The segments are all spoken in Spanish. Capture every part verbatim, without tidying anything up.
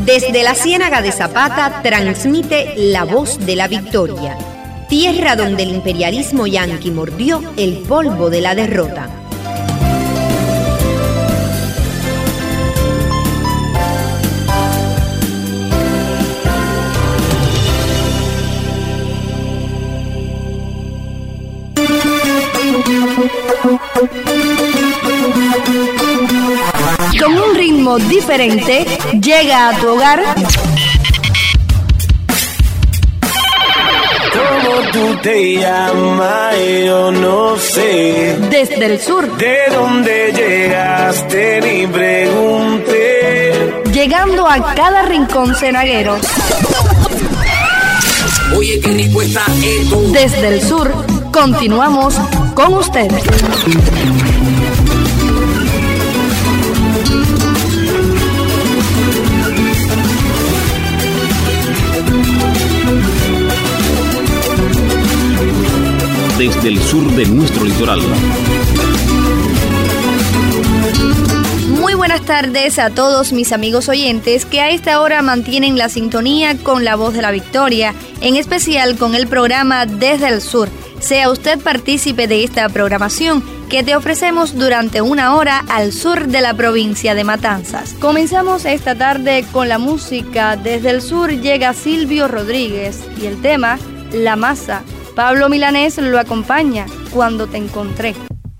Desde la Ciénaga de Zapata transmite La Voz de la Victoria, tierra donde el imperialismo yanqui mordió el polvo de la derrota. Con un ritmo diferente, llega a tu hogar. ¿Cómo tú te llamas? Yo no sé. Desde el sur. ¿De dónde llegaste? Ni pregunté. Llegando a cada rincón cenaguero. Oye, qué rico está esto. Desde el sur, continuamos con ustedes. Desde el sur de nuestro litoral. Muy buenas tardes a todos mis amigos oyentes que a esta hora mantienen la sintonía con La Voz de la Victoria, en especial con el programa Desde el Sur. Sea usted partícipe de esta programación que te ofrecemos durante una hora al sur de la provincia de Matanzas. Comenzamos esta tarde con la música. Desde el sur llega Silvio Rodríguez y el tema La Masa. Pablo Milanés lo acompaña, Cuando te encontré.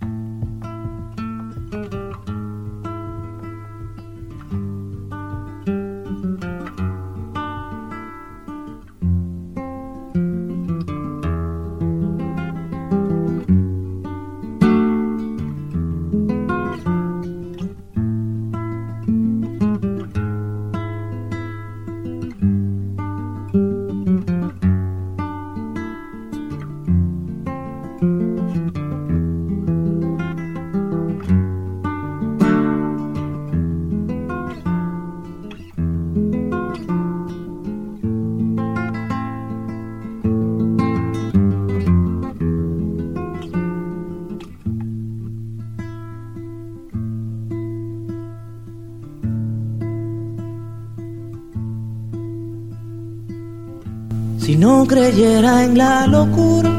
Si no creyera en la locura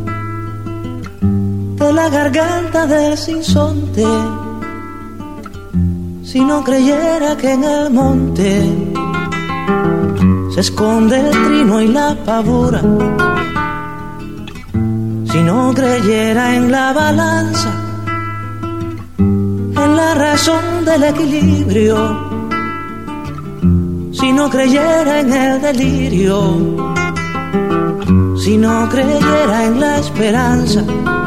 de la garganta del sinsonte, si no creyera que en el monte se esconde el trino y la pavura, si no creyera en la balanza, en la razón del equilibrio, si no creyera en el delirio, si no creyera en la esperanza,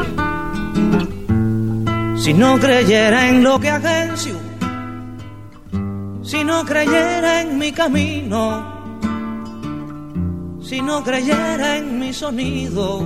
si no creyera en lo que agencio, si no creyera en mi camino, si no creyera en mi sonido,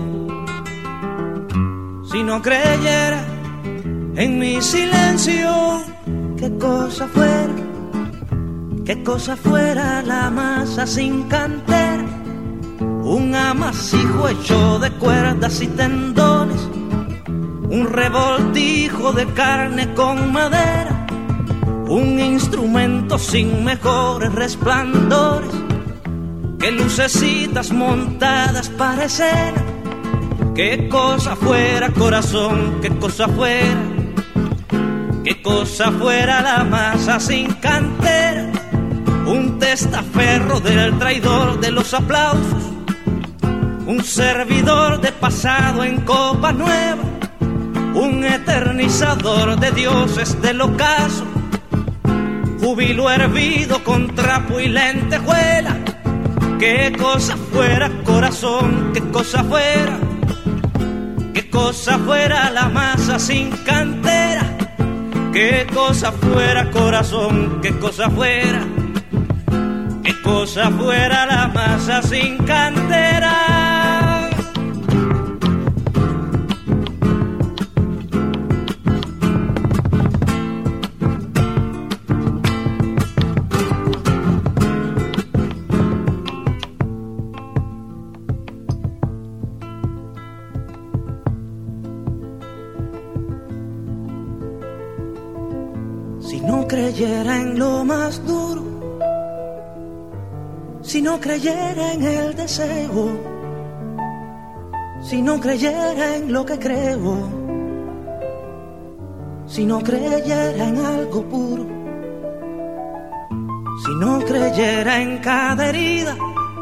si no creyera en mi silencio, qué cosa fuera, qué cosa fuera la masa sin cantera, un amasijo hecho de cuerdas y tendones, un revoltijo de carne con madera, un instrumento sin mejores resplandores que lucecitas montadas para escena. Qué cosa fuera, corazón, qué cosa fuera, qué cosa fuera la masa sin cantera, un testaferro del traidor de los aplausos, un servidor de pasado en copa nueva, un eternizador de dioses del ocaso, júbilo hervido con trapo y lentejuela. Qué cosa fuera, corazón, qué cosa fuera, qué cosa fuera la masa sin cantera, qué cosa fuera, corazón, qué cosa fuera, qué cosa fuera la masa sin cantera. Si no creyera en lo más duro si no creyera en el deseo, si no creyera en lo que creo, si no creyera en algo puro, si no creyera en cada herida,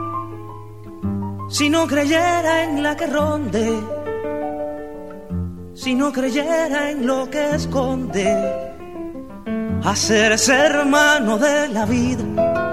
si no creyera en la que ronde, si no creyera en lo que esconde, hacerse hermano de la vida,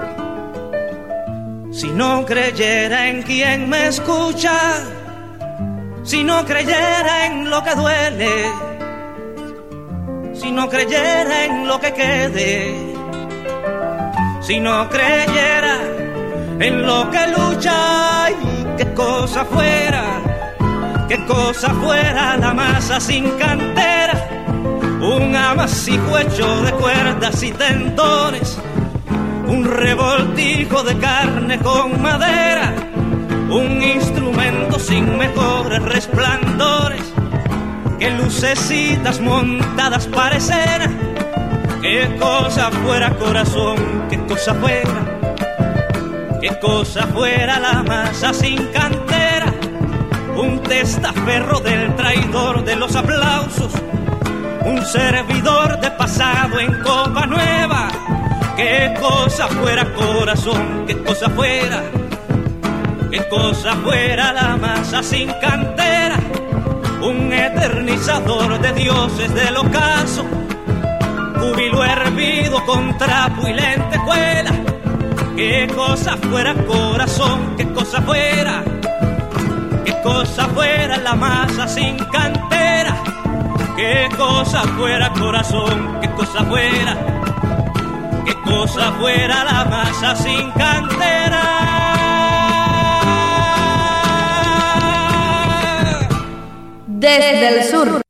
si no creyera en quien me escucha, si no creyera en lo que duele, si no creyera en lo que quede, si no creyera en lo que lucha, y qué cosa fuera, qué cosa fuera la masa sin cantera, un amasijo hecho de cuerdas y tendones, un revoltijo de carne con madera, un instrumento sin mejores resplandores, que lucecitas montadas para escena, qué cosa fuera corazón, qué cosa fuera, qué cosa fuera la masa sin cantera, un testaferro del traidor de los aplausos, un servidor de pasado en copa nueva, qué cosa fuera corazón, qué cosa fuera, qué cosa fuera la masa sin cantera, un eternizador de dioses del ocaso, júbilo hervido con trapo y lentejuela, qué cosa fuera corazón, qué cosa fuera, qué cosa fuera la masa sin cantera, qué cosa fuera corazón, qué cosa fuera, qué cosa fuera la masa sin cantera. Desde el sur.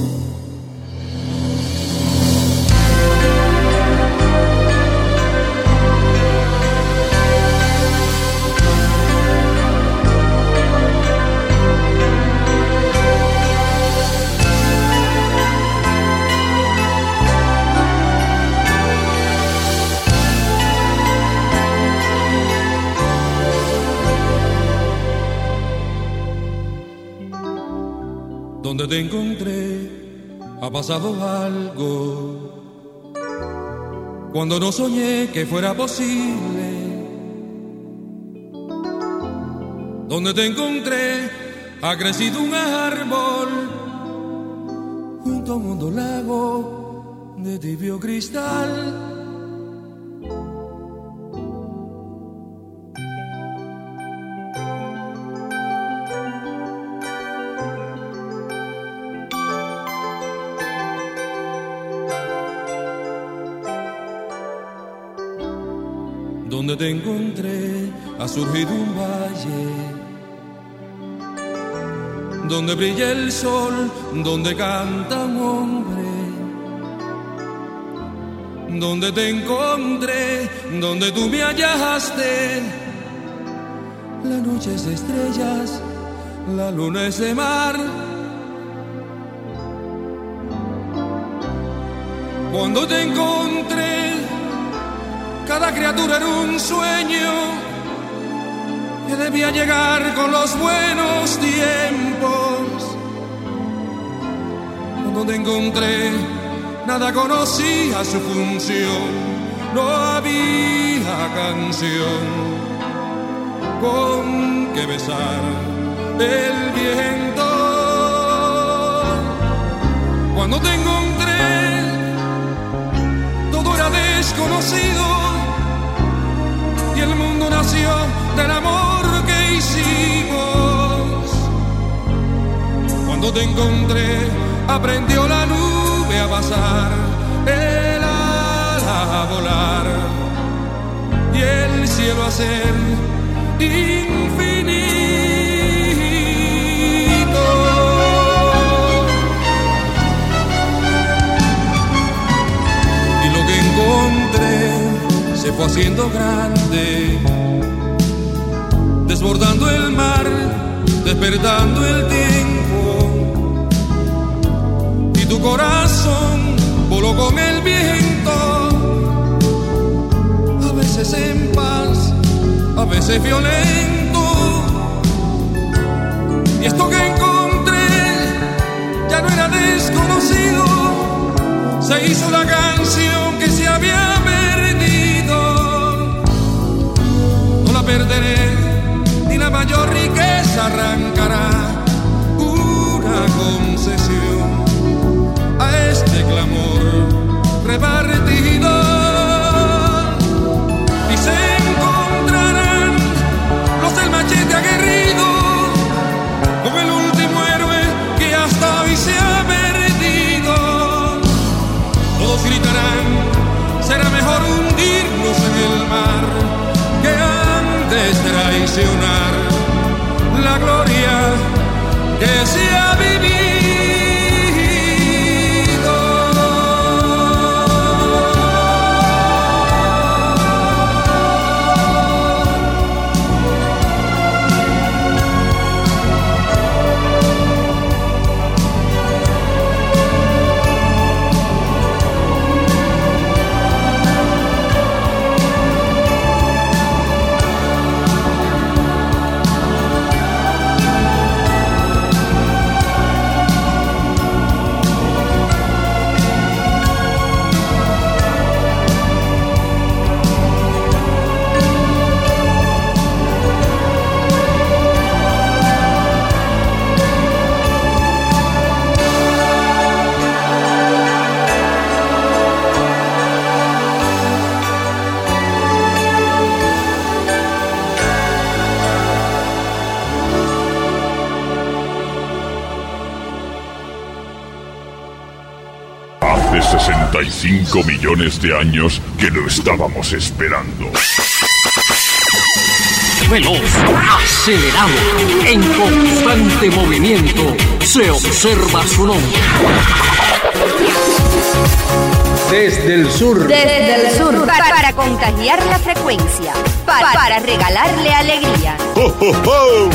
Donde te encontré ha pasado algo, cuando no soñé que fuera posible. Donde te encontré ha crecido un árbol junto a un hondo lago de tibio cristal. Donde te encontré ha surgido un valle, donde brilla el sol, donde canta un hombre. Donde te encontré, donde tú me hallaste, la noche es de estrellas, la luna es de mar. Cuando te encontré, cada criatura era un sueño que debía llegar con los buenos tiempos. Cuando te encontré, nada conocía su función, no había canción con que besar el viento. Cuando te encontré, todo era desconocido y el mundo nació del amor que hicimos. Cuando te encontré, aprendió la nube a pasar, el ala a volar y el cielo a ser infinito. Y lo que encontré se fue haciendo grande, desbordando el mar, despertando el tiempo, y tu corazón voló con el viento, a veces en paz, a veces hace violento. Y esto que encontré ya no era desconocido, se hizo la canción que se había perdido. No la perderé, ni la mayor riqueza arrancará una concesión a este clamor repartido. Y se encontrarán los del machete aguerrido como el último héroe que hasta hoy se ha perdido. Todos gritarán, será mejor hundirnos en el mar que antes traicionar la gloria que se ha vivido. sesenta y cinco millones de años que lo estábamos esperando. Veloz, acelerado, en constante movimiento, se observa su nombre. Desde el sur. Desde el sur. Para, para contagiar la frecuencia. Para, para regalarle alegría. ¡Oh, oh, oh!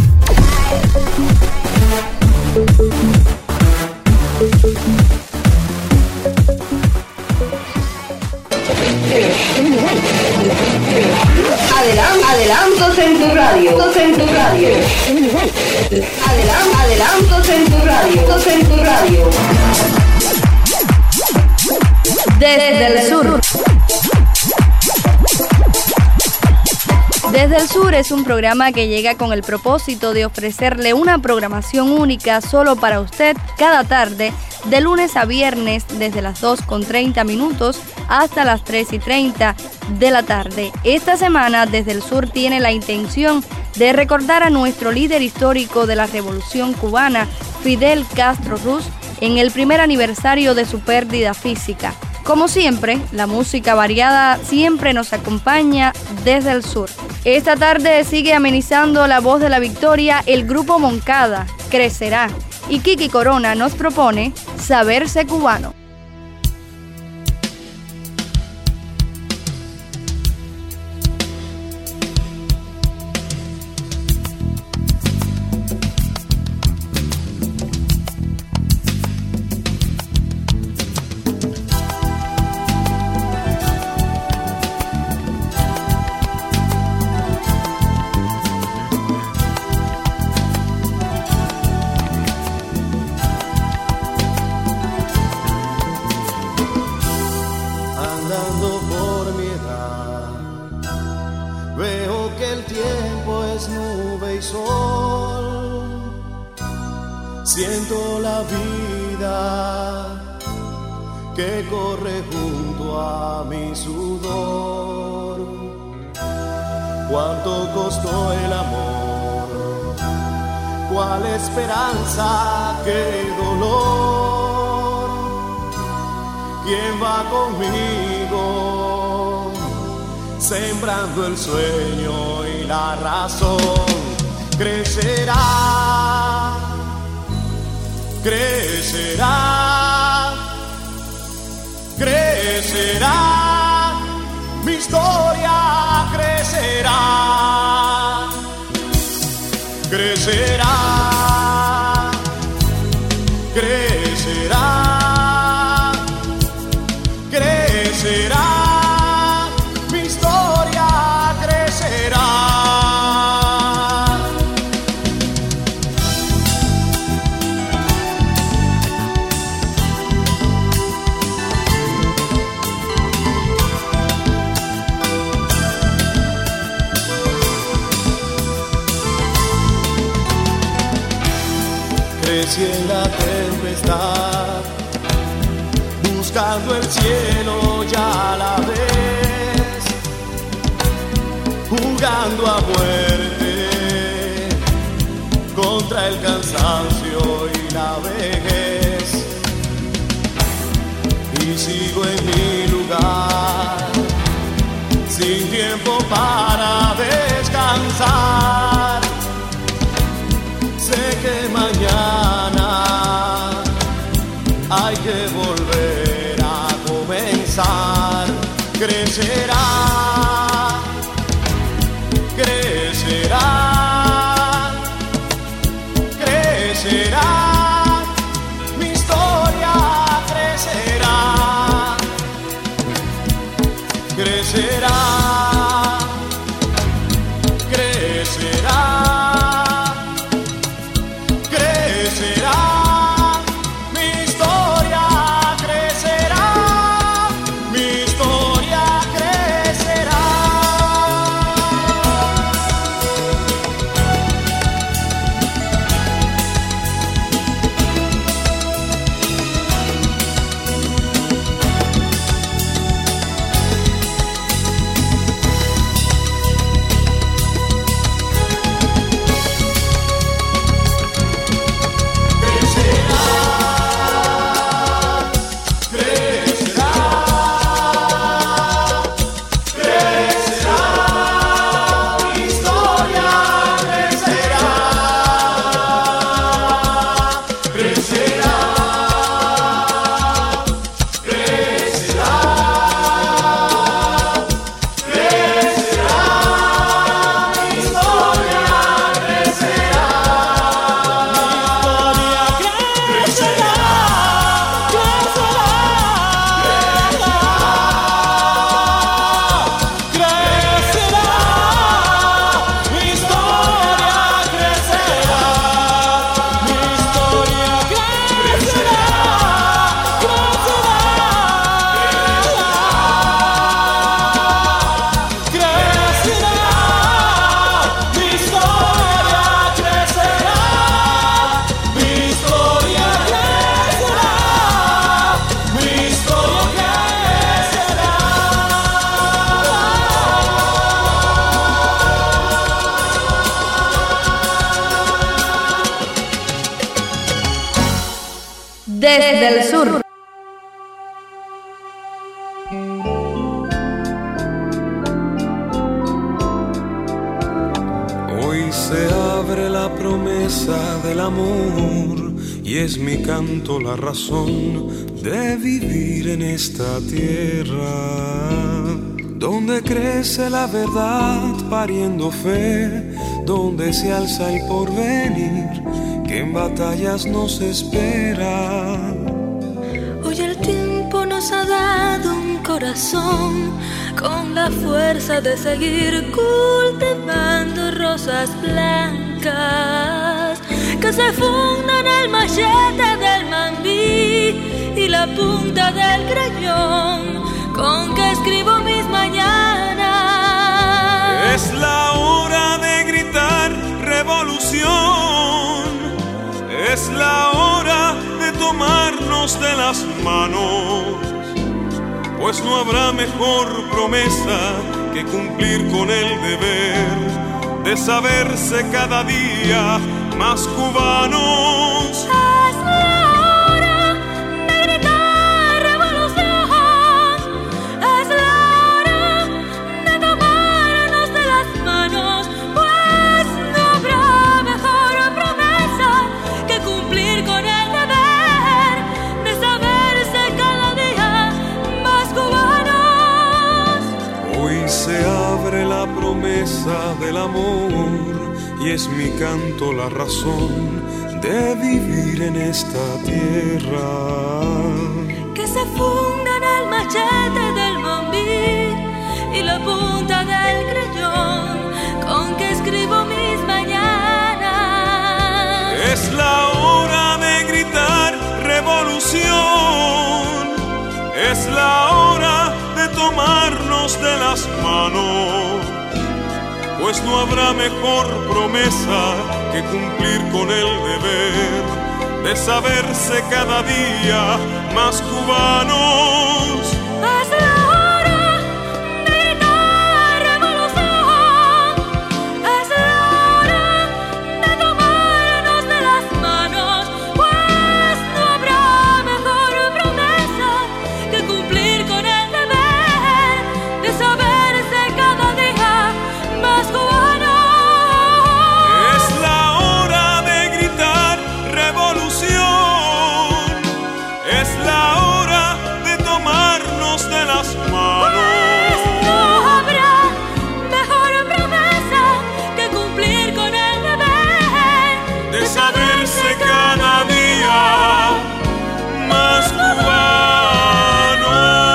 Adelan- adelantos en tu radio. En tu radio. Adelan- adelantos en tu radio. En tu radio. Desde el sur. Desde el Sur es un programa que llega con el propósito de ofrecerle una programación única solo para usted cada tarde, de lunes a viernes desde las dos con treinta minutos hasta las tres y treinta de la tarde. Esta semana Desde el Sur tiene la intención de recordar a nuestro líder histórico de la Revolución Cubana, Fidel Castro Ruz, en el primer aniversario de su pérdida física. Como siempre, la música variada siempre nos acompaña desde el sur. Esta tarde sigue amenizando la voz de la victoria el grupo Moncada, Crecerá, y Kiki Corona nos propone Saberse Cubano. Siento la vida que corre junto a mi sudor. Cuánto costó el amor, cuál esperanza, qué dolor. ¿Quién va conmigo, sembrando el sueño y la razón? Crecerá, crecerá, crecerá, mi historia crecerá, crecerá, crecerá, crecerá, mi historia crecerá. si en la tempestad, buscando el cielo ya la ves, jugando a muerte contra el cansancio y la vejez. Y sigo en mi lugar, sin tiempo para descansar. Sé que mañana hay que volver a comenzar. Crecerá, crecerá, crecerá. Mi historia crecerá, crecerá, crecerá. Desde el sur. Hoy se abre la promesa del amor y es mi canto la razón de vivir en esta tierra, donde crece la verdad pariendo fe, donde se alza el porvenir que en batallas nos espera. Hoy el tiempo nos ha dado un corazón con la fuerza de seguir cultivando rosas blancas que se fundan el machete del mambí y la punta del crayón con que escribo mis mañanas. Es la hora de gritar revolución, es la hora de tomarnos de las manos, pues no habrá mejor promesa que cumplir con el deber de saberse cada día más cubanos. Es la hora de gritar revolución, es la hora de tomarnos de las manos, pues no habrá mejor promesa que cumplir con el deber de saberse cada día más cubanos. Hoy se abre la promesa del amor y es mi canto la razón de vivir en esta tierra. Que se fundan el machete del mambí y la punta del crayón con que escribo mis mañanas. Es la hora de gritar revolución, es la hora de tomarnos de las manos, pues no habrá mejor promesa que cumplir con el deber de saberse cada día más cubanos. Es la hora de gritar revolución, es la hora de tomarnos de las manos, pues no habrá mejor promesa que cumplir con el deber de saberse cada día más cubano. Es la hora de gritar revolución, es la hora de tomarnos de las manos. Pues no habrá mejor promesa que cumplir con el deber de saberse cada día más cubano.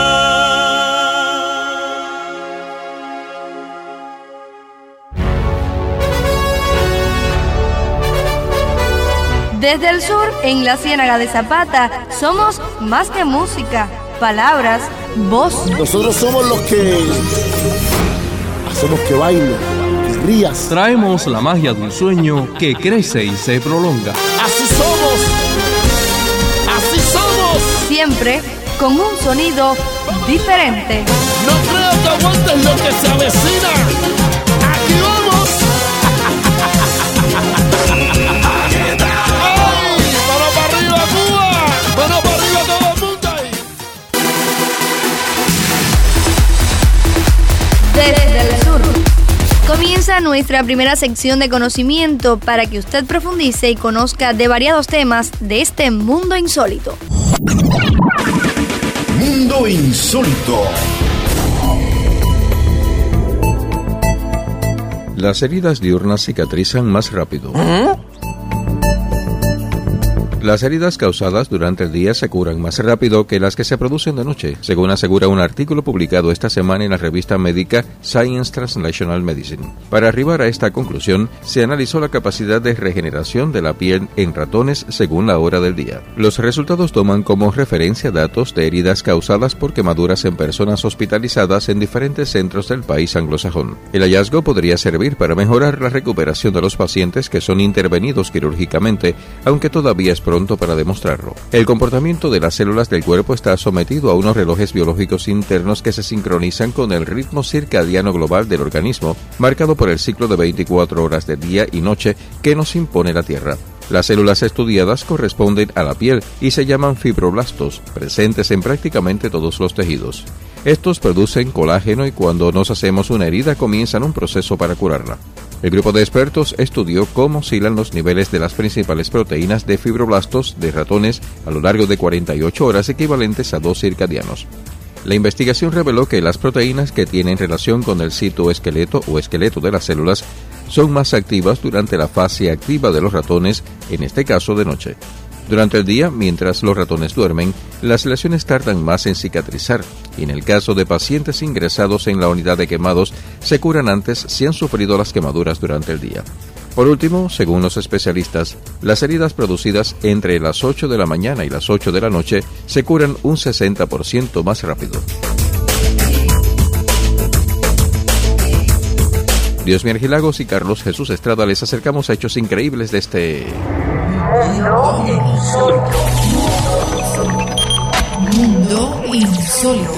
Desde el sur, en la Ciénaga de Zapata, somos más que música, palabras, voz. Nosotros somos los que hacemos que baile, que rías. Traemos la magia de un sueño que crece y se prolonga. Así somos, así somos. Siempre con un sonido diferente. No creo que aguantes lo que se avecina. Aquí vamos. Desde el sur comienza nuestra primera sección de conocimiento para que usted profundice y conozca de variados temas de este mundo insólito. Mundo insólito. Las heridas diurnas cicatrizan más rápido. ¿Eh? Las heridas causadas durante el día se curan más rápido que las que se producen de noche, según asegura un artículo publicado esta semana en la revista médica Science Translational Medicine. Para arribar a esta conclusión, se analizó la capacidad de regeneración de la piel en ratones según la hora del día. Los resultados toman como referencia datos de heridas causadas por quemaduras en personas hospitalizadas en diferentes centros del país anglosajón. El hallazgo podría servir para mejorar la recuperación de los pacientes que son intervenidos quirúrgicamente, aunque todavía es pronto para demostrarlo. El comportamiento de las células del cuerpo está sometido a unos relojes biológicos internos que se sincronizan con el ritmo circadiano global del organismo, marcado por el ciclo de veinticuatro horas de día y noche que nos impone la Tierra. Las células estudiadas corresponden a la piel y se llaman fibroblastos, presentes en prácticamente todos los tejidos. Estos producen colágeno y cuando nos hacemos una herida comienzan un proceso para curarla. El grupo de expertos estudió cómo oscilan los niveles de las principales proteínas de fibroblastos de ratones a lo largo de cuarenta y ocho horas equivalentes a dos circadianos. La investigación reveló que las proteínas que tienen relación con el citoesqueleto o esqueleto de las células son más activas durante la fase activa de los ratones, en este caso de noche. Durante el día, mientras los ratones duermen, las lesiones tardan más en cicatrizar y en el caso de pacientes ingresados en la unidad de quemados, se curan antes si han sufrido las quemaduras durante el día. Por último, según los especialistas, las heridas producidas entre las ocho de la mañana y las ocho de la noche se curan un sesenta por ciento más rápido. Dios Argilagos y Carlos Jesús Estrada les acercamos a hechos increíbles de este... Mundo insólito. Mundo insólito.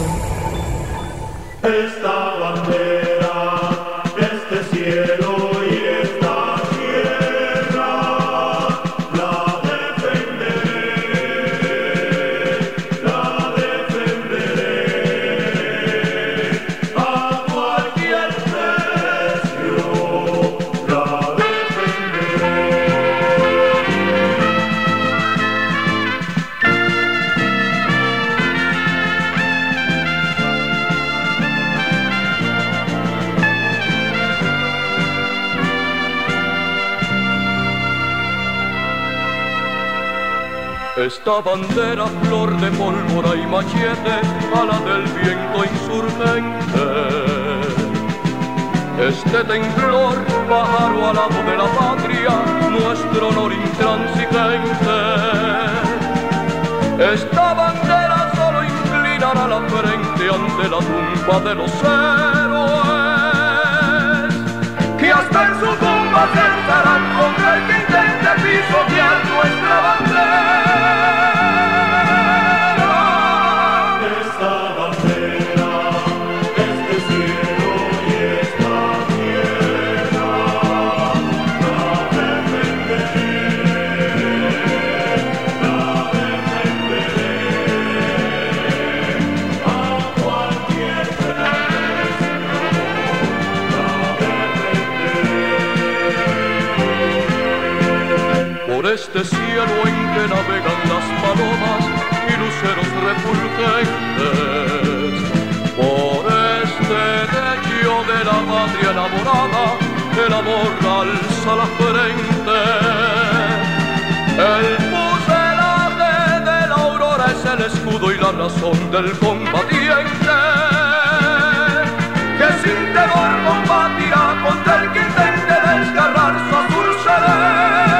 Esta bandera, este cielo y esta tierra, la defenderé, la defenderé a cualquier precio, la Esta bandera, flor de pólvora y machete, ala del viento insurgente. Este temblor, pájaro alado de la patria, nuestro honor intransigente. Esta bandera solo inclinará la frente ante la tumba de los héroes, que hasta en su tumba se alzarán contra el que intente pisotear nuestra bandera. Esta bandera es del cielo y esta tierra la defenderé, la defenderé a cualquier precio, la defenderé. Por este cielo en que navegan las palomas y luceros refulgentes, por este lecho de la patria enamorada, el amor alza la frente. El fuselaje de la aurora es el escudo y la razón del combatiente, que sin temor combatirá contra el que intente desgarrar su azul celeste.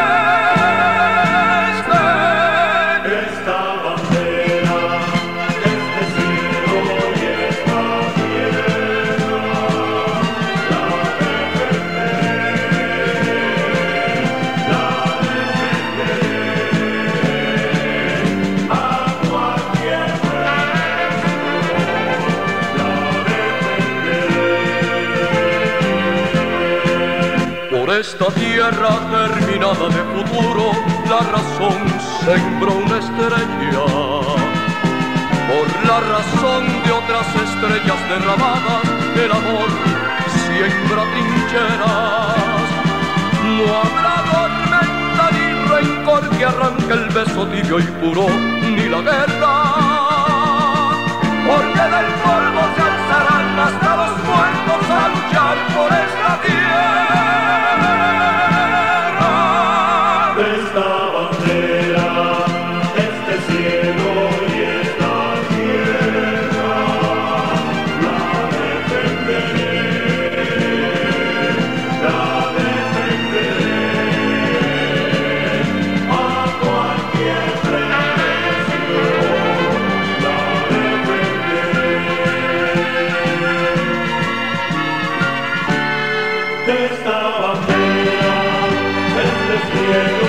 Esta tierra terminada de futuro, la razón sembró una estrella. Por la razón de otras estrellas derramadas, el amor siembra trincheras. No habrá tormenta ni rencor que arranque el beso tibio y puro, ni la guerra. Porque del polvo se alzarán hasta los muertos a luchar por esta tierra. Esta bandera, este cielo y esta tierra, la defenderé, la defenderé a cualquier precio, la defenderé. Esta bandera, este cielo.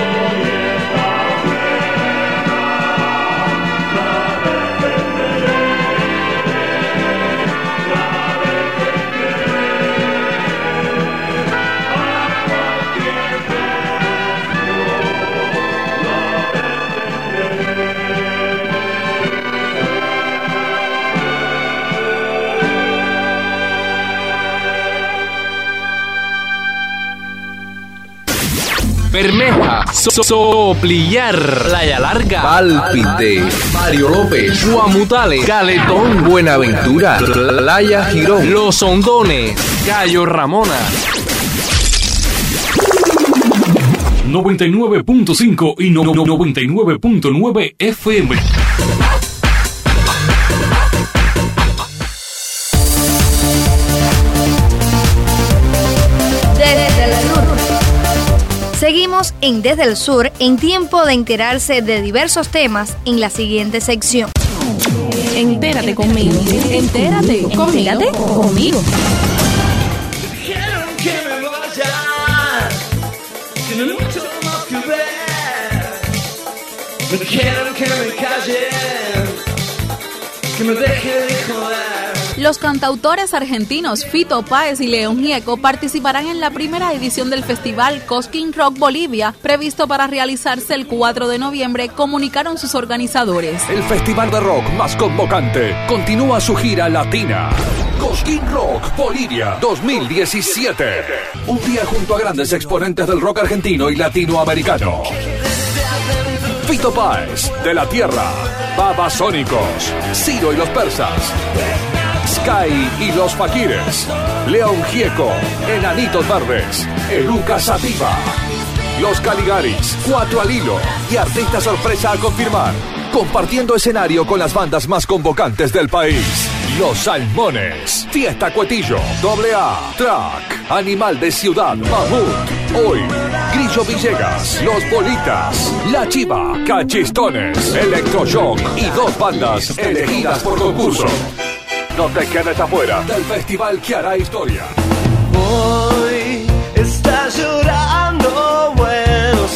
Bermeja, so Soplillar, Playa Larga, Pálpite, Mario López, Guamutales, Caletón, Buenaventura, Playa Girón, Los Hondones, Cayo Ramona. noventa y nueve punto cinco y no, no, noventa y nueve punto nueve F M. Desde el sur. Seguimos en Desde el Sur, en tiempo de enterarse de diversos temas en la siguiente sección. Entérate conmigo. Entérate conmigo. Entérate conmigo. Dijeron que me vaya, que no mucho más que ver. Me dijeron que me calle, que me deje de joder. Los cantautores argentinos Fito Páez y León Gieco participarán en la primera edición del festival Cosquín Rock Bolivia, previsto para realizarse el cuatro de noviembre, comunicaron sus organizadores. El festival de rock más convocante continúa su gira latina. Cosquín Rock Bolivia dos mil diecisiete. Un día junto a grandes exponentes del rock argentino y latinoamericano. Fito Páez, De la Tierra, Babasónicos, Ciro y los Persas, Sky y los Faquires, León Gieco, Enanitos Verdes, Eruca Sativa, Los Caligaris, Cuatro al Hilo y artista sorpresa a confirmar, compartiendo escenario con las bandas más convocantes del país. Los Salmones, Fiesta Cuetillo, Doble A, Track, Animal de Ciudad, Mamut, Hoy, Grillo Villegas, Los Bolitas, La Chiva, Cachistones, Electroshock y dos bandas elegidas por concurso. No te quedes afuera del festival que hará historia. Hoy está llorando Buenos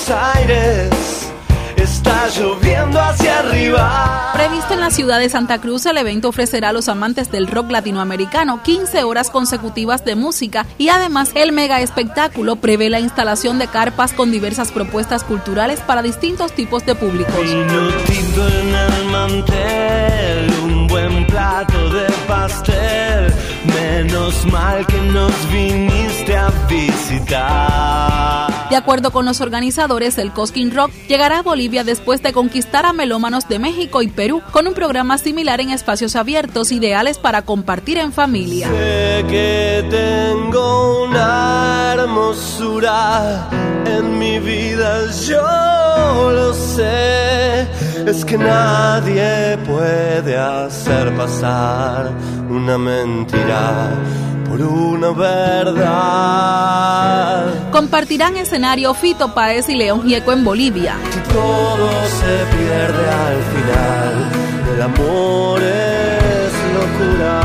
Aires. Está lloviendo hacia arriba. Previsto en la ciudad de Santa Cruz, el evento ofrecerá a los amantes del rock latinoamericano quince horas consecutivas de música y además el mega espectáculo prevé la instalación de carpas con diversas propuestas culturales para distintos tipos de públicos. Vino tinto en el mantel, un buen plato de pastel. Menos mal que nos viniste a visitar. De acuerdo con los organizadores, el Cosquín Rock llegará a Bolivia después de conquistar a melómanos de México y Perú, con un programa similar en espacios abiertos, ideales para compartir en familia. Sé que tengo una hermosura en mi vida, yo lo sé. Es que nadie puede hacer pasar una mentira por una verdad. Compartirán escenario Fito Páez y León Gieco en Bolivia. Todo se pierde al final, el amor es locura.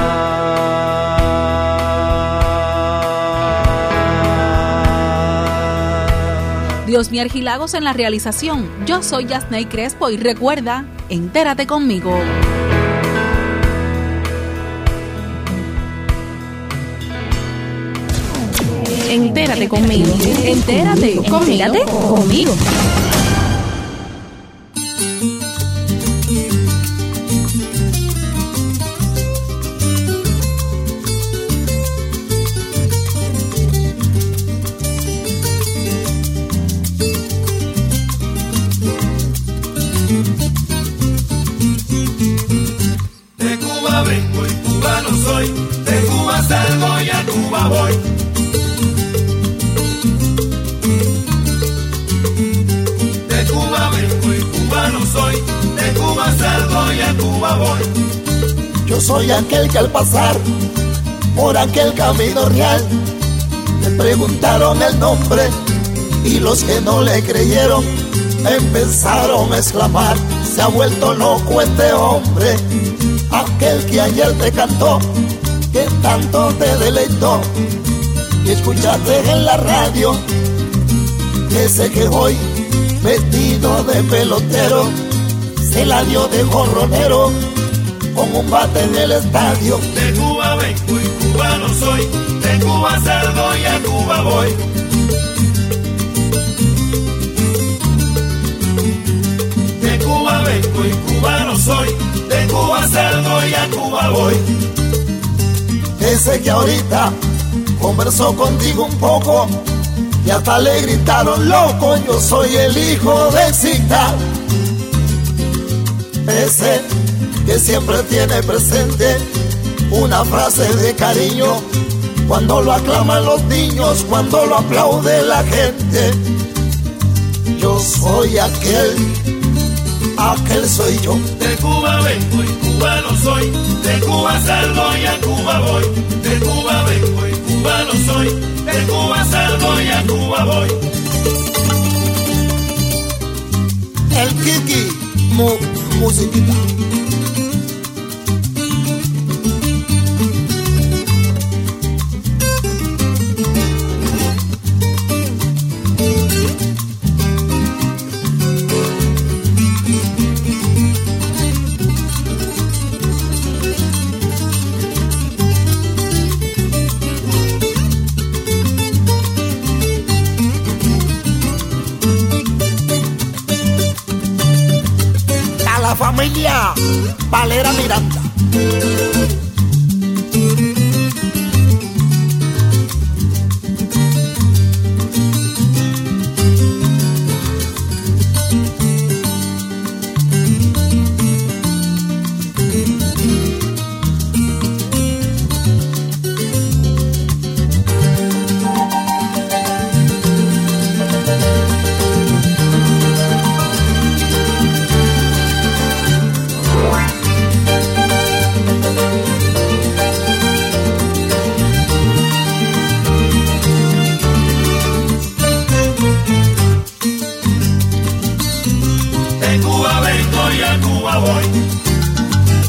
Diosmi Argilagos en la realización. Yo soy Yasney Crespo y recuerda, entérate conmigo. Entérate conmigo. Entérate. Entérate conmigo. De Cuba vengo y cubano soy, de Cuba salgo y a Cuba voy. De Cuba vengo y cubano soy, de Cuba salgo y a Cuba voy. Yo soy aquel que al pasar por aquel camino real le preguntaron el nombre y los que no le creyeron empezaron a exclamar: se ha vuelto loco este hombre, aquel que ayer te cantó, que tanto te deleitó. Y escuchaste en la radio ese que hoy vestido de pelotero se la dio de jorronero con un bate en el estadio. De Cuba vengo y cubano soy, de Cuba salgo y a Cuba voy. De Cuba vengo y cubano soy, de Cuba salgo y a Cuba voy. Ese que ahorita conversó contigo un poco y hasta le gritaron loco, yo soy el hijo de Zita. Ese que siempre tiene presente una frase de cariño cuando lo aclaman los niños, cuando lo aplaude la gente. Yo soy aquel, aquel soy yo. De Cuba vengo y cubano soy, de Cuba salgo y a Cuba voy. De Cuba vengo y cubano soy, de Cuba salgo y a Cuba voy. El Kiki, mu, musiquita. Familia Valera Miranda.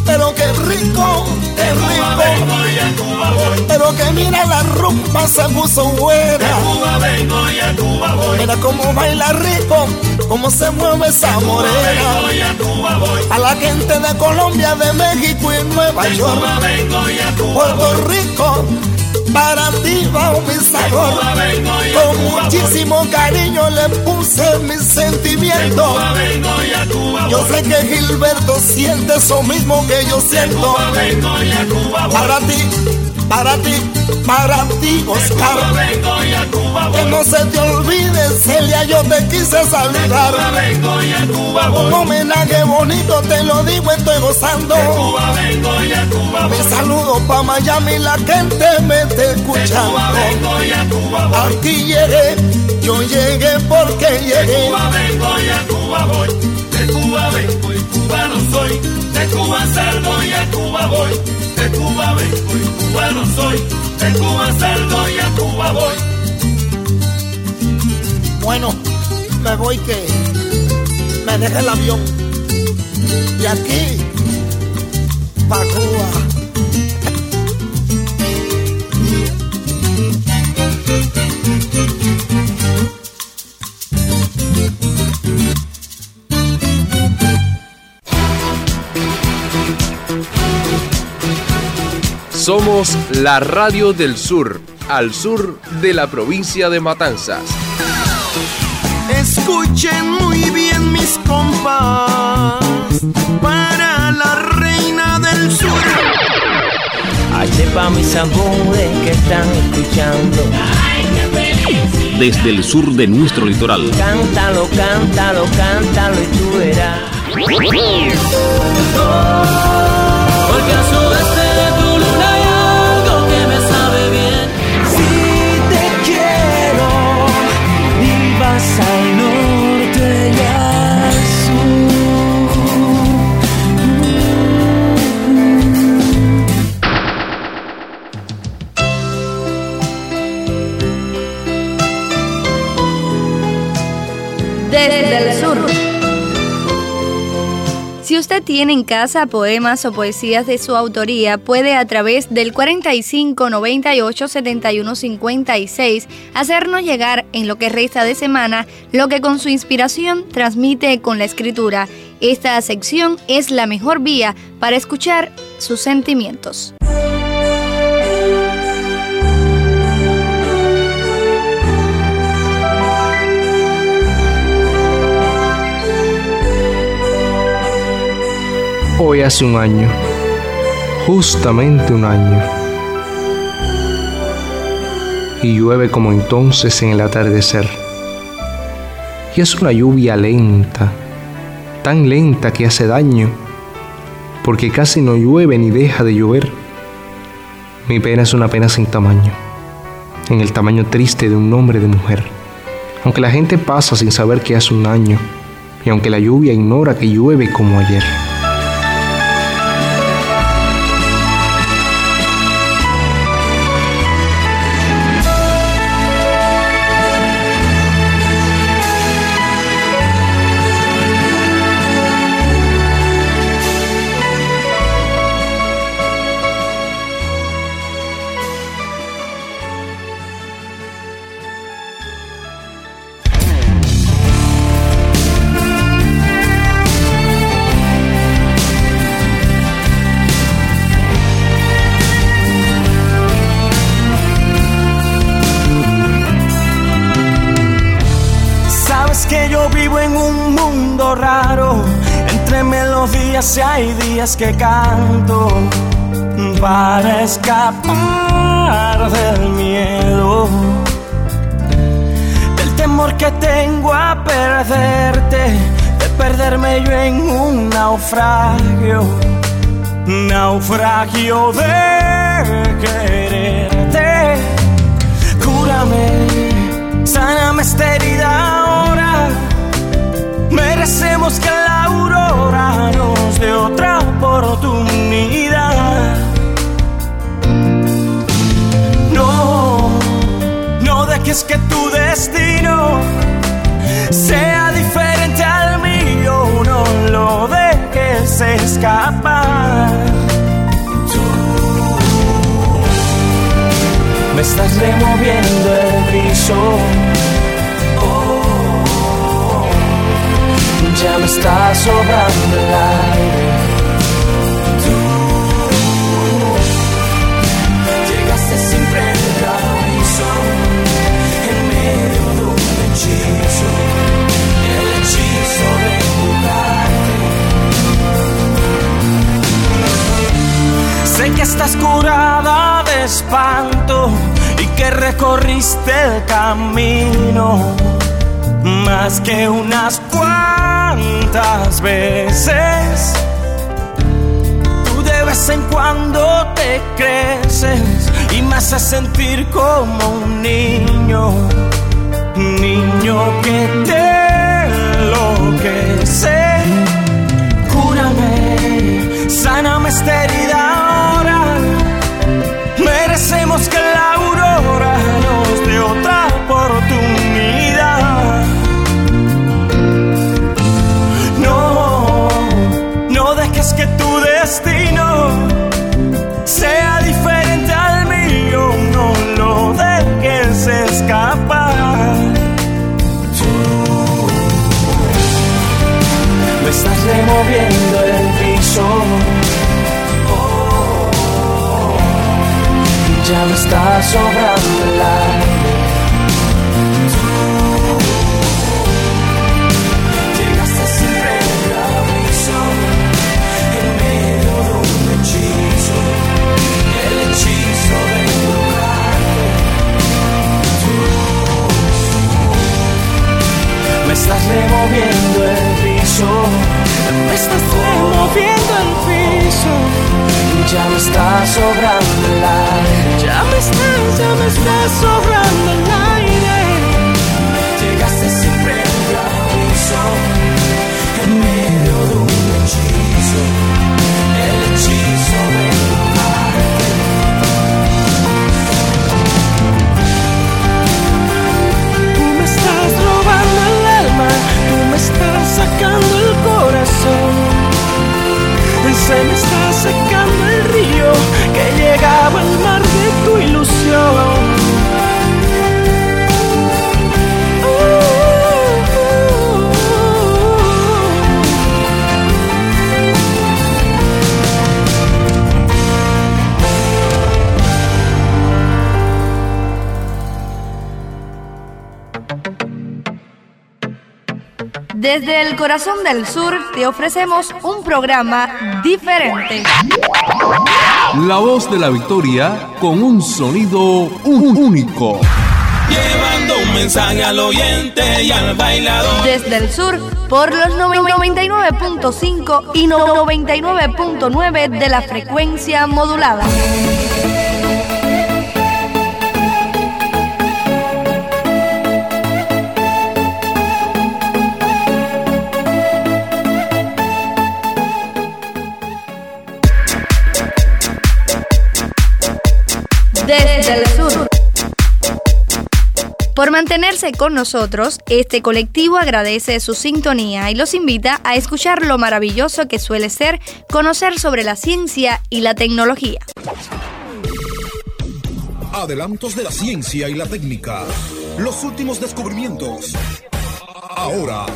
pero qué rico, qué rico. Vengo y a Cuba voy. Pero que mira la rumba se puso buena. De Cuba vengo y a Cuba voy. Mira cómo baila rico, cómo se mueve esa morena. Vengo y a Cuba voy. A la gente de Colombia, de México y Nueva de York. Cuba vengo y a Cuba Puerto voy. Rico, para ti va mi sabor. De Cuba vengo y a Con Cuba muchísimo voy. cariño le puse mis sentimientos. De Cuba vengo y a Cuba yo voy. sé que Gilberto siente eso mismo que yo siento. De Cuba vengo y a Cuba voy. Para ti, para ti, para ti, Oscar. De Cuba vengo y a Cuba voy. Que no se te olvide, Celia, yo te quise saludar. De Cuba vengo y a Cuba voy. Un homenaje bonito, te lo digo, estoy gozando. De Cuba vengo y a Cuba voy. Mi saludo pa' Miami, la gente me está escuchando. De Cuba vengo y a Cuba voy. Aquí llegué, yo llegué porque llegué. De Cuba vengo y a Cuba voy. De Cuba vengo y cubano soy. De Cuba salgo y a Cuba voy. De Cuba vengo y cubano soy. De Cuba salgo y a Cuba voy. Bueno, me voy que me deja el avión. Y aquí, pa' Cuba. Somos la radio del sur, al sur de la provincia de Matanzas. Escuchen muy bien mis compas, para la reina del sur. Ay, sepa mis amores que están escuchando. Desde el sur de nuestro litoral. Cántalo, cántalo, cántalo y tú verás. Porque al sudeste de tu luna hay algo que me sabe bien. Si te quiero y vas al norte y al sur. Desde el sur. Si usted tiene en casa poemas o poesías de su autoría, puede a través del cuarenta y cinco, noventa y ocho, setenta y uno, cincuenta y seis hacernos llegar en lo que resta de semana lo que con su inspiración transmite con la escritura. Esta sección es la mejor vía para escuchar sus sentimientos. Hoy hace un año, justamente un año, y llueve como entonces en el atardecer. Y es una lluvia lenta, tan lenta que hace daño, porque casi no llueve ni deja de llover. Mi pena es una pena sin tamaño, en el tamaño triste de un nombre de mujer. Aunque la gente pasa sin saber que hace un año, y aunque la lluvia ignora que llueve como ayer. Si hay días que canto para escapar del miedo, del temor que tengo a perderte, de perderme yo en un naufragio, naufragio de quererte. Cúrame, sáname esta herida ahora. Merecemos que la aurora nos dé otra oportunidad. No, no dejes que tu destino sea diferente al mío. No lo dejes escapar. me estás removiendo el piso. Oh, ya me está sobrando el aire. Tú llegaste sin prender aviso, en medio de un hechizo, el hechizo de jugarte. Sé que estás curada de espanto y que recorriste el camino más que unas cuantas veces. Tú de vez en cuando te creces y me haces sentir como un niño, niño que te enloquece. Cúrame, sáname esta herida ahora. Merecemos que la aurora nos dé otra oportunidad. No, no dejes que tu destino sea diferente al mío. No lo dejes escapar. Tú me estás removiendo el piso. Ya me está sobrando el aire. Tú llegaste sin prender aviso, en medio de un hechizo, el hechizo de jugarte. Tú me estás removiendo el piso, me estás removiendo el piso. Ya me está sobrando el aire. Ya me está, ya me está sobrando el aire. Llegaste sin previo aviso, en medio de un hechizo, el hechizo de jugarte. Tú me estás robando el alma, tú me estás sacando el corazón. Se me está secando el río que llegaba al mar de tu ilusión. Uh, Desde el corazón del sur te ofrecemos un programa diferente. La voz de la victoria con un sonido único. Llevando un mensaje al oyente y al bailador. Desde el sur por los noventa y nueve punto cinco y noventa y nueve punto nueve de la frecuencia modulada. Desde el sur. Por mantenerse con nosotros, este colectivo agradece su sintonía y los invita a escuchar lo maravilloso que suele ser conocer sobre la ciencia y la tecnología. Adelantos de la ciencia y la técnica. Los últimos descubrimientos. Ahora.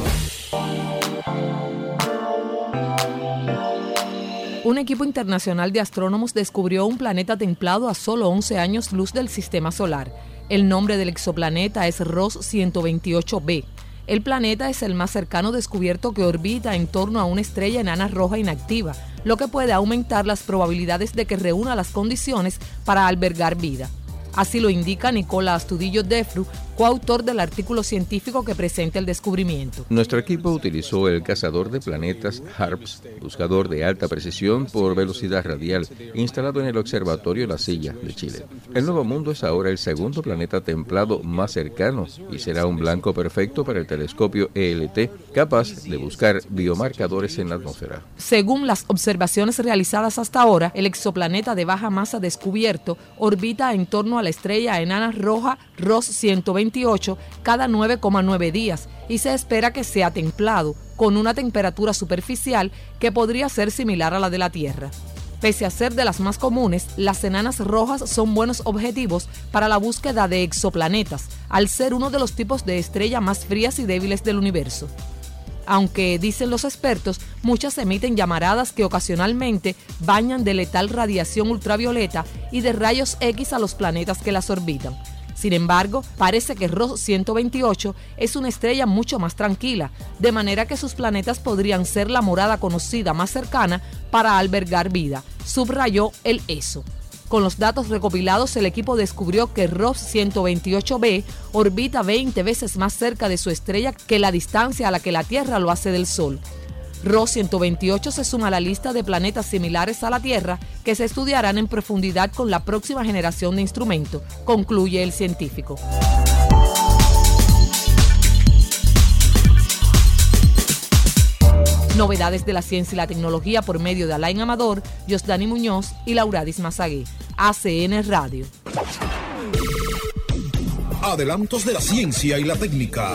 Un equipo internacional de astrónomos descubrió un planeta templado a solo once años luz del sistema solar. El nombre del exoplaneta es Ross ciento veintiocho b. El planeta es el más cercano descubierto que orbita en torno a una estrella enana roja inactiva, lo que puede aumentar las probabilidades de que reúna las condiciones para albergar vida. Así lo indica Nicola Astudillo Defru, coautor del artículo científico que presenta el descubrimiento. Nuestro equipo utilizó el cazador de planetas HARPS, buscador de alta precisión por velocidad radial, instalado en el Observatorio La Silla de Chile. El Nuevo Mundo es ahora el segundo planeta templado más cercano y será un blanco perfecto para el telescopio E L T, capaz de buscar biomarcadores en la atmósfera. Según las observaciones realizadas hasta ahora, el exoplaneta de baja masa descubierto orbita en torno a la estrella enana roja Ross ciento veintiocho cada nueve coma nueve días y se espera que sea templado, con una temperatura superficial que podría ser similar a la de la Tierra. Pese a ser de las más comunes, las enanas rojas son buenos objetivos para la búsqueda de exoplanetas, al ser uno de los tipos de estrella más frías y débiles del universo. Aunque, dicen los expertos, muchas emiten llamaradas que ocasionalmente bañan de letal radiación ultravioleta y de rayos X a los planetas que las orbitan. Sin embargo, parece que Ross ciento veintiocho es una estrella mucho más tranquila, de manera que sus planetas podrían ser la morada conocida más cercana para albergar vida, subrayó el E S O. Con los datos recopilados, el equipo descubrió que Ross ciento veintiocho b orbita veinte veces más cerca de su estrella que la distancia a la que la Tierra lo hace del Sol. Ross ciento veintiocho se suma a la lista de planetas similares a la Tierra que se estudiarán en profundidad con la próxima generación de instrumentos, concluye el científico. Novedades de la ciencia y la tecnología por medio de Alain Amador, Yosdani Muñoz y Lauradis Mazagué. A C N Radio. Adelantos de la ciencia y la técnica.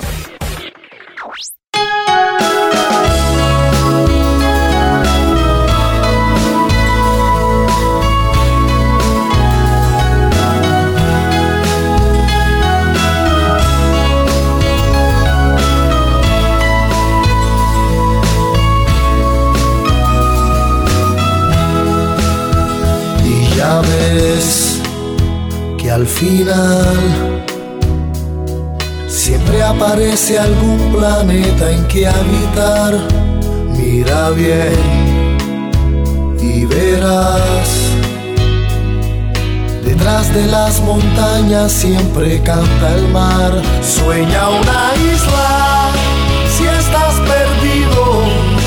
Ya ves que al final siempre aparece algún planeta en que habitar. Mira bien y verás, detrás de las montañas siempre canta el mar. Sueña una isla si estás perdido,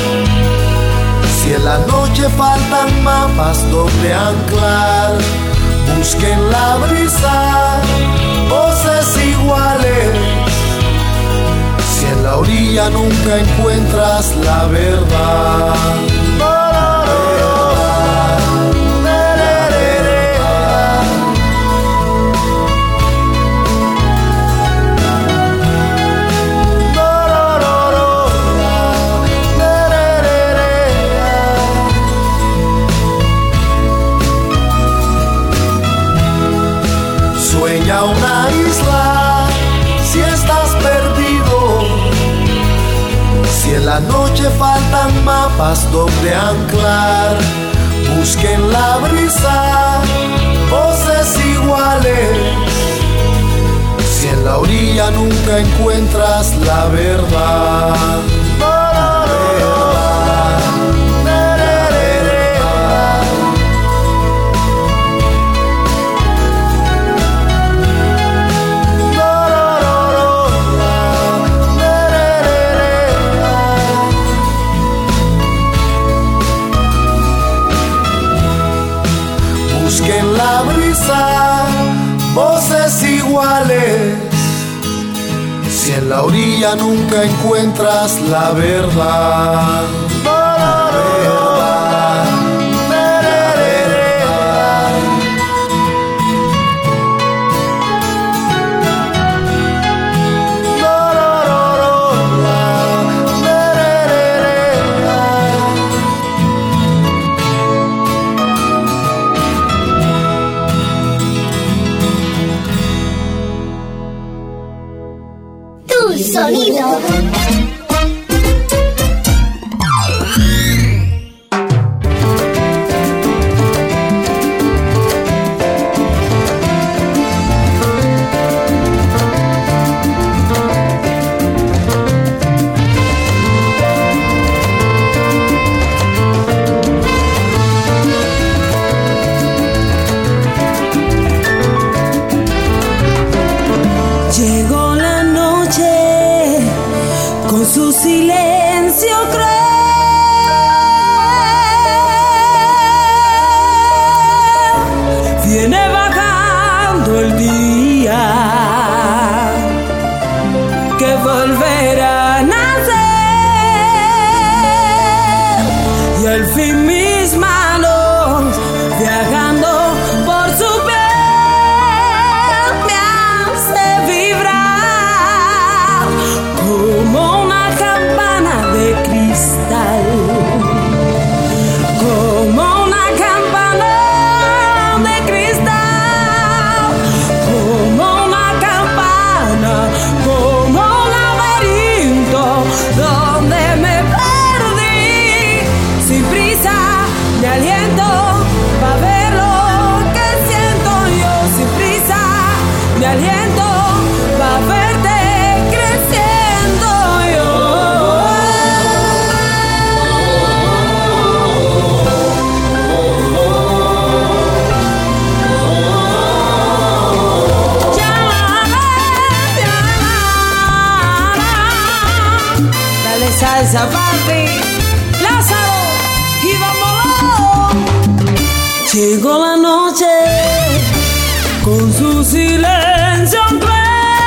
si en la noche faltan mapas donde anclar. Busquen la brisa voces iguales, si en la orilla nunca encuentras la verdad. Sueña una isla si estás perdido, si en la noche faltan mapas donde anclar. Busquen la brisa voces iguales, si en la orilla nunca encuentras la verdad. Busquen la brisa voces iguales, si en la orilla nunca encuentras la verdad. La verdad. Sonido. Llegó la noche con su silencio cruel, viene bajando el día que volverá a nacer, y al fin mis manos viajando por su piel me hace vibrar como una campana de cristal, como una campana Gracias, papi. Lázaro y vámonos. Llegó la noche con su silencio cruel.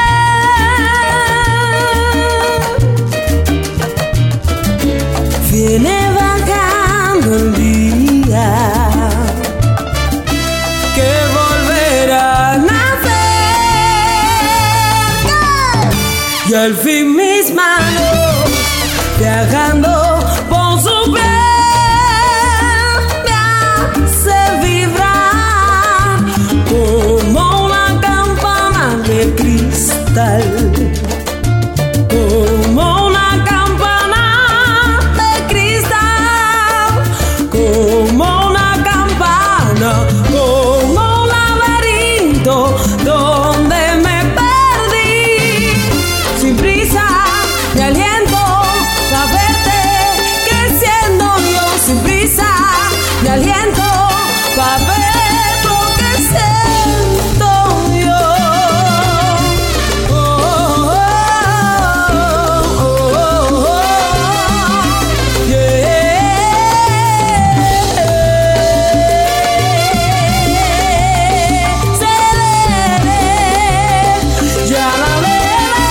Viene vagando el día que volverá a nacer. Y al fin mis manos viajando por su piel me hace vibrar como una campana de cristal, como una campana de cristal, como una campana, como un laberinto donde me perdí. Sin prisa me aliento a verte creciendo yo, sin prisa me aliento a ver lo que siento yo. Oh, oh, oh, oh, oh, oh, yeah. Seré, ya la veré.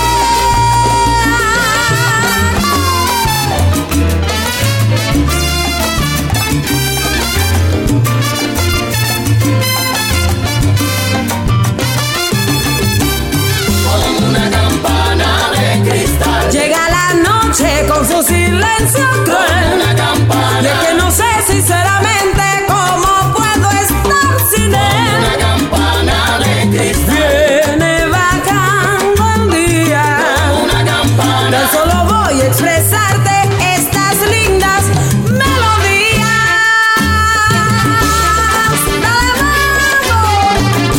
Llega la noche con su silencio cruel. Una campana. Y es que no sé sinceramente cómo puedo estar sin él. Una campana de cristal. Viene bajando el día. Una campana. Tan solo voy a expresarte estas lindas melodías. Dale, vamos.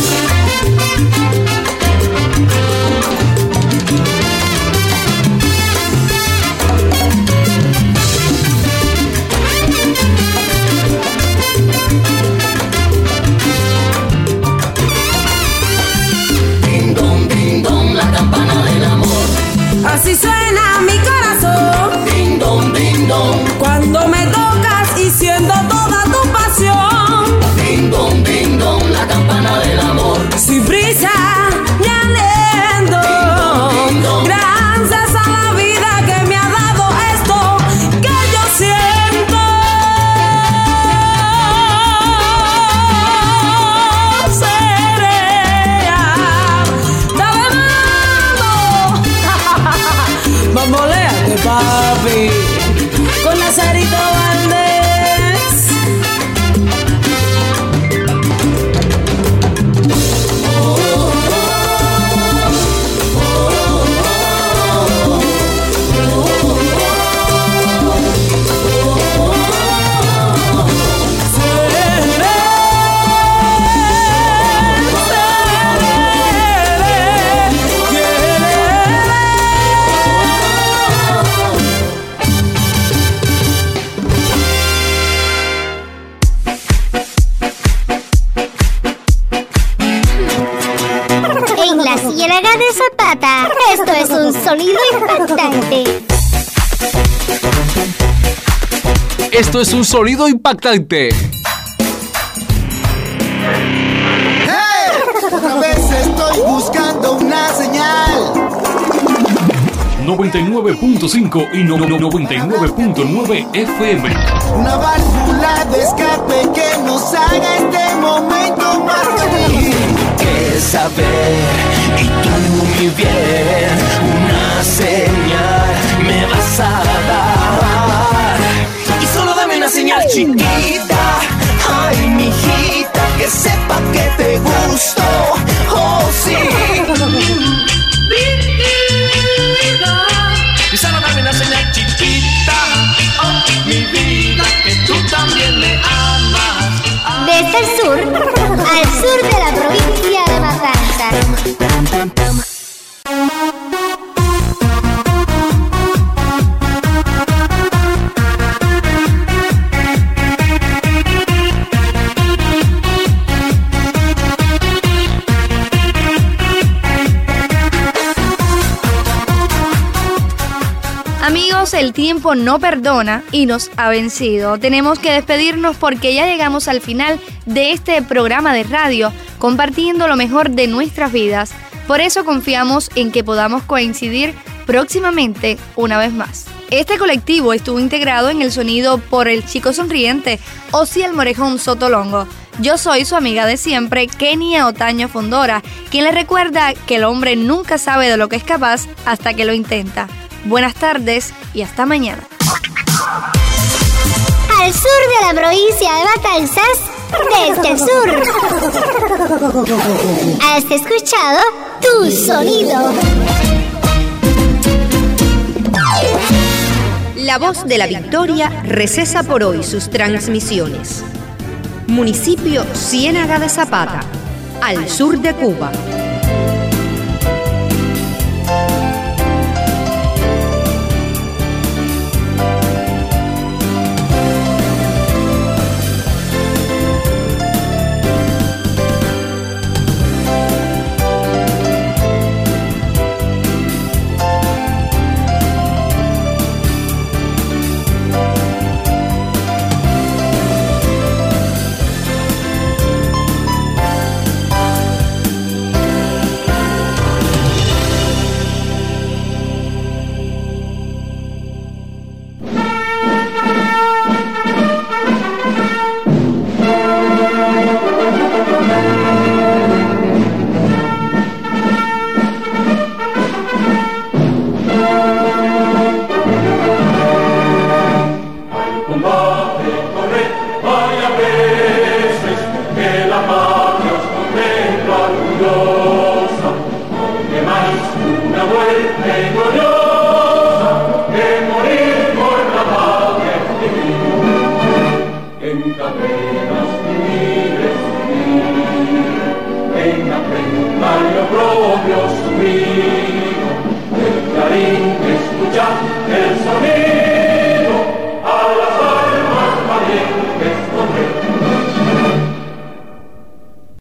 Ding dong, ding dong, la campana del amor. Así suena mi corazón. Ding dong, ding dong. Cuando me tocas y siento toda tu pasión. Ding dong, ding dong, la campana del amor. Sin prisa me aliento. Ding dong. Gracias a la vida que me ha dado esto que yo siento. Serea. Dale, vamos. Bamboléate, papi, con Lazarito Valdés. En la Ciénaga de Zapata, esto es un sonido impactante. Esto es un sonido impactante. ¡Hey! Otra vez estoy buscando una señal. noventa y nueve punto cinco y no- no- noventa y nueve punto nueve F M. Una válvula de escape que nos haga este momento más feliz. Que saber y tú mi bien, una señal me vas a dar. Y solo dame una señal chiquita, ay mijita, que sepa que te gusto, oh sí. Y solo dame una señal chiquita, oh mi vida, que tú también me amas. Desde el sur al sur de la provincia de Matanzas. amigos, el tiempo no perdona y nos ha vencido. Tenemos que despedirnos porque ya llegamos al final de este programa de radio, compartiendo lo mejor de nuestras vidas. Por eso confiamos en que podamos coincidir próximamente una vez más. Este colectivo estuvo integrado en el sonido por el chico sonriente Osiel Morejón Sotolongo. Yo soy su amiga de siempre, Kenia Otaño Fondora, quien le recuerda que el hombre nunca sabe de lo que es capaz hasta que lo intenta. Buenas tardes y hasta mañana. Al sur de la provincia de Matanzas, desde el sur. Has escuchado Tu Sonido. La Voz de la Victoria recesa por hoy sus transmisiones. Municipio Ciénaga de Zapata, al sur de Cuba. Propio sumido, el clarín escucha el sonido.